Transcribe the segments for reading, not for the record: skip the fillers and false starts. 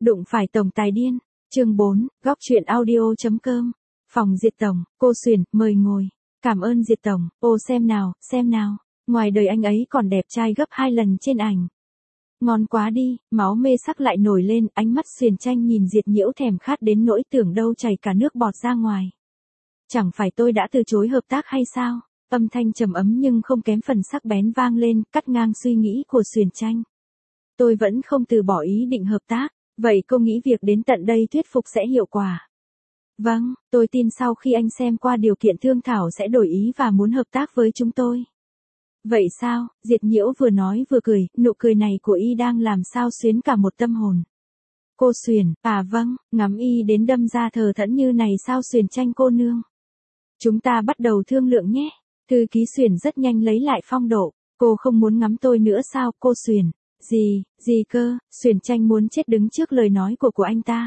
Đụng phải tổng tài điên. Chương 4, góc truyện audio.com. Phòng Diệt Tổng, cô Xuyển, mời ngồi. Cảm ơn Diệt Tổng, ô xem nào. Ngoài đời anh ấy còn đẹp trai gấp 2 lần trên ảnh. Ngon quá đi, máu mê sắc lại nổi lên, ánh mắt Xuyển Tranh nhìn Diệt Nhiễu thèm khát đến nỗi tưởng đâu chảy cả nước bọt ra ngoài. Chẳng phải tôi đã từ chối hợp tác hay sao? Âm thanh trầm ấm nhưng không kém phần sắc bén vang lên, cắt ngang suy nghĩ của Xuyển Tranh. Tôi vẫn không từ bỏ ý định hợp tác, vậy cô nghĩ việc đến tận đây thuyết phục sẽ hiệu quả? Vâng, tôi tin sau khi anh xem qua điều kiện thương thảo sẽ đổi ý và muốn hợp tác với chúng tôi. Vậy sao? Diệt Nhiễu vừa nói vừa cười, nụ cười này của y đang làm sao xuyến cả một tâm hồn. Cô Xuyển, vâng, ngắm y đến đâm ra thờ thẫn như này sao Xuyển Tranh cô nương? Chúng ta bắt đầu thương lượng nhé. Thư ký Xuyển rất nhanh lấy lại phong độ. Cô không muốn ngắm tôi nữa sao cô Xuyển? Gì cơ? Xuyển Tranh muốn chết đứng trước lời nói của anh ta.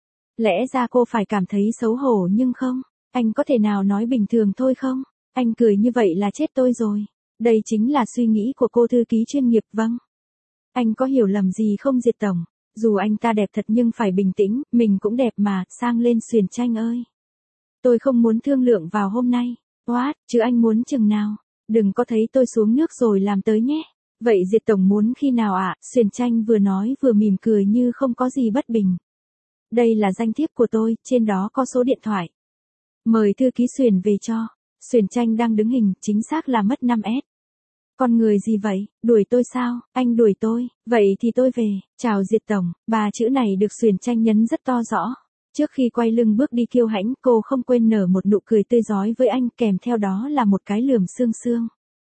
Lẽ ra cô phải cảm thấy xấu hổ nhưng không. Anh có thể nào nói bình thường thôi không? Anh cười như vậy là chết tôi rồi. Đây chính là suy nghĩ của cô thư ký chuyên nghiệp vâng. Anh có hiểu lầm gì không Diệt Tổng? Dù anh ta đẹp thật nhưng phải bình tĩnh, mình cũng đẹp mà, sang lên Xuyển Tranh ơi. Tôi không muốn thương lượng vào hôm nay. Chứ anh muốn chừng nào? Đừng có thấy tôi xuống nước rồi làm tới nhé. Vậy Diệt Tổng muốn khi nào ạ? Xuyển Tranh vừa nói vừa mỉm cười như không có gì bất bình. Đây là danh thiếp của tôi, trên đó có số điện thoại. Mời thư ký Xuyển về cho. Xuyển Tranh đang đứng hình, chính xác là mất 5S. Con người gì vậy? Đuổi tôi sao? Anh đuổi tôi, vậy thì tôi về. Chào Diệt Tổng, 3 chữ này được Xuyển Tranh nhấn rất to rõ. Trước khi quay lưng bước đi kiêu hãnh, cô không quên nở một nụ cười tươi rói với anh, kèm theo đó là một cái lườm sương.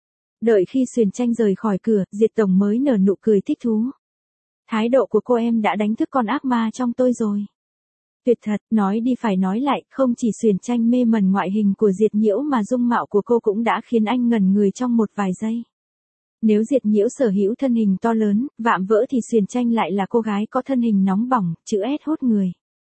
Đợi khi Xuyển Tranh rời khỏi cửa, Diệt Tổng mới nở nụ cười thích thú. Thái độ của cô em đã đánh thức con ác ma trong tôi rồi. Tuyệt thật, nói đi phải nói lại, không chỉ Xuyển Tranh mê mẩn ngoại hình của Diệt Nhiễu mà dung mạo của cô cũng đã khiến anh ngẩn người trong một vài giây. Nếu Diệt Nhiễu sở hữu thân hình to lớn, vạm vỡ thì Xuyển Tranh lại là cô gái có thân hình nóng bỏng, chữ S hút người.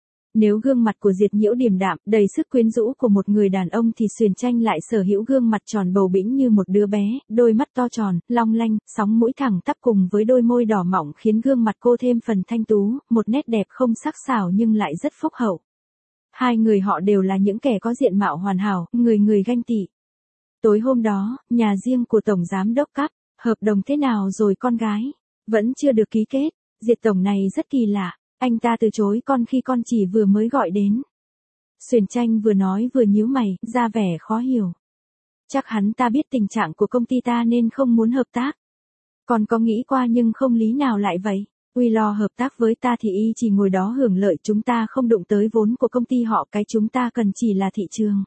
Nếu gương mặt của Diệt Nhiễu điềm đạm, đầy sức quyến rũ của một người đàn ông thì Xuyển Tranh lại sở hữu gương mặt tròn bầu bĩnh như một đứa bé, đôi mắt to tròn, long lanh, sóng mũi thẳng tắp cùng với đôi môi đỏ mọng khiến gương mặt cô thêm phần thanh tú, một nét đẹp không sắc sảo nhưng lại rất phúc hậu. Hai người họ đều là những kẻ có diện mạo hoàn hảo, người ganh tị. Tối hôm đó, nhà riêng của Tổng Giám Đốc Cấp, hợp đồng thế nào rồi con gái? Vẫn chưa được ký kết, Diệt Tổng này rất kỳ lạ. Anh ta từ chối con khi con chỉ vừa mới gọi đến. Xuyển Tranh vừa nói vừa nhíu mày, ra vẻ khó hiểu. Chắc hắn ta biết tình trạng của công ty ta nên không muốn hợp tác. Còn có nghĩ qua nhưng không lý nào lại vậy. Uy lo hợp tác với ta thì y chỉ ngồi đó hưởng lợi, chúng ta không đụng tới vốn của công ty họ, cái chúng ta cần chỉ là thị trường.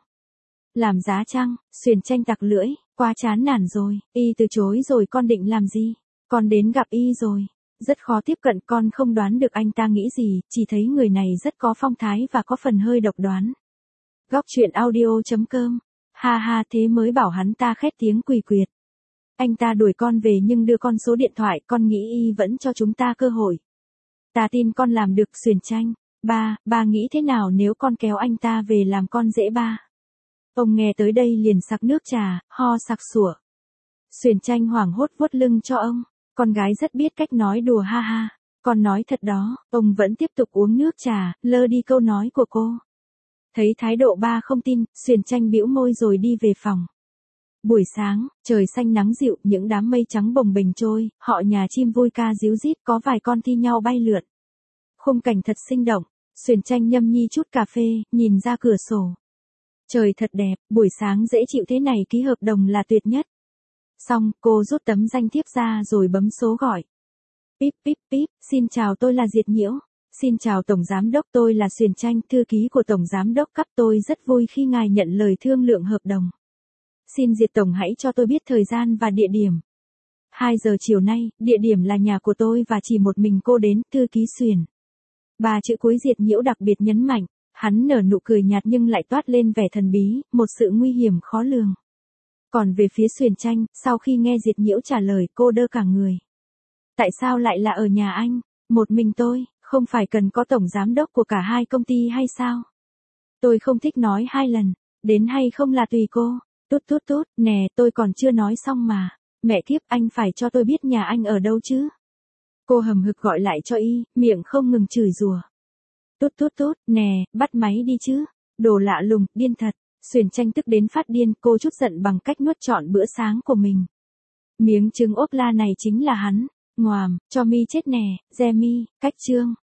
Làm giá chăng? Xuyển Tranh tặc lưỡi, quá chán nản rồi, y từ chối rồi con định làm gì? Con đến gặp y rồi. Rất khó tiếp cận, con không đoán được anh ta nghĩ gì, chỉ thấy người này rất có phong thái và có phần hơi độc đoán. Góc truyện audio.com. Ha thế mới bảo hắn ta khét tiếng quỳ quyệt. Anh ta đuổi con về nhưng đưa con số điện thoại, con nghĩ y vẫn cho chúng ta cơ hội. Ta tin con làm được Xuyển Tranh. Ba nghĩ thế nào nếu con kéo anh ta về làm con rể ba? Ông nghe tới đây liền sặc nước trà, ho sặc sủa. Xuyển Tranh hoảng hốt vuốt lưng cho ông. Con gái rất biết cách nói đùa ha. Con nói thật đó, ông vẫn tiếp tục uống nước trà, lơ đi câu nói của cô. Thấy thái độ ba không tin, Xuyển Tranh bĩu môi rồi đi về phòng. Buổi sáng, trời xanh nắng dịu, những đám mây trắng bồng bềnh trôi, họ nhà chim vui ca ríu rít, có vài con thi nhau bay lượn. Khung cảnh thật sinh động, Xuyển Tranh nhâm nhi chút cà phê, nhìn ra cửa sổ. Trời thật đẹp, buổi sáng dễ chịu thế này ký hợp đồng là tuyệt nhất. Xong, cô rút tấm danh thiếp ra rồi bấm số gọi. Píp, xin chào, tôi là Diệt Nhiễu. Xin chào Tổng Giám Đốc, tôi là Xuyển Tranh, thư ký của Tổng Giám Đốc Cấp, tôi rất vui khi ngài nhận lời thương lượng hợp đồng. Xin Diệt Tổng hãy cho tôi biết thời gian và địa điểm. 2 giờ chiều nay, địa điểm là nhà của tôi và chỉ một mình cô đến, thư ký Xuyển. 3 chữ cuối Diệt Nhiễu đặc biệt nhấn mạnh, hắn nở nụ cười nhạt nhưng lại toát lên vẻ thần bí, một sự nguy hiểm khó lường. Còn về phía Xuyển Tranh, sau khi nghe Diệt Nhiễu trả lời, cô đơ cả người. Tại sao lại là ở nhà anh? Một mình tôi, không phải cần có tổng giám đốc của cả hai công ty hay sao? Tôi không thích nói 2 lần, đến hay không là tùy cô. Tút, nè, tôi còn chưa nói xong mà. Mẹ kiếp, anh phải cho tôi biết nhà anh ở đâu chứ? Cô hầm hực gọi lại cho y, miệng không ngừng chửi rủa. Tút tút tút, nè, bắt máy đi chứ. Đồ lạ lùng, điên thật. Xuyển Tranh tức đến phát điên, cô chút giận bằng cách nuốt trọn bữa sáng của mình. Miếng trứng ốp la này chính là hắn. Ngoàm, cho mi chết nè, Remy, cách chương.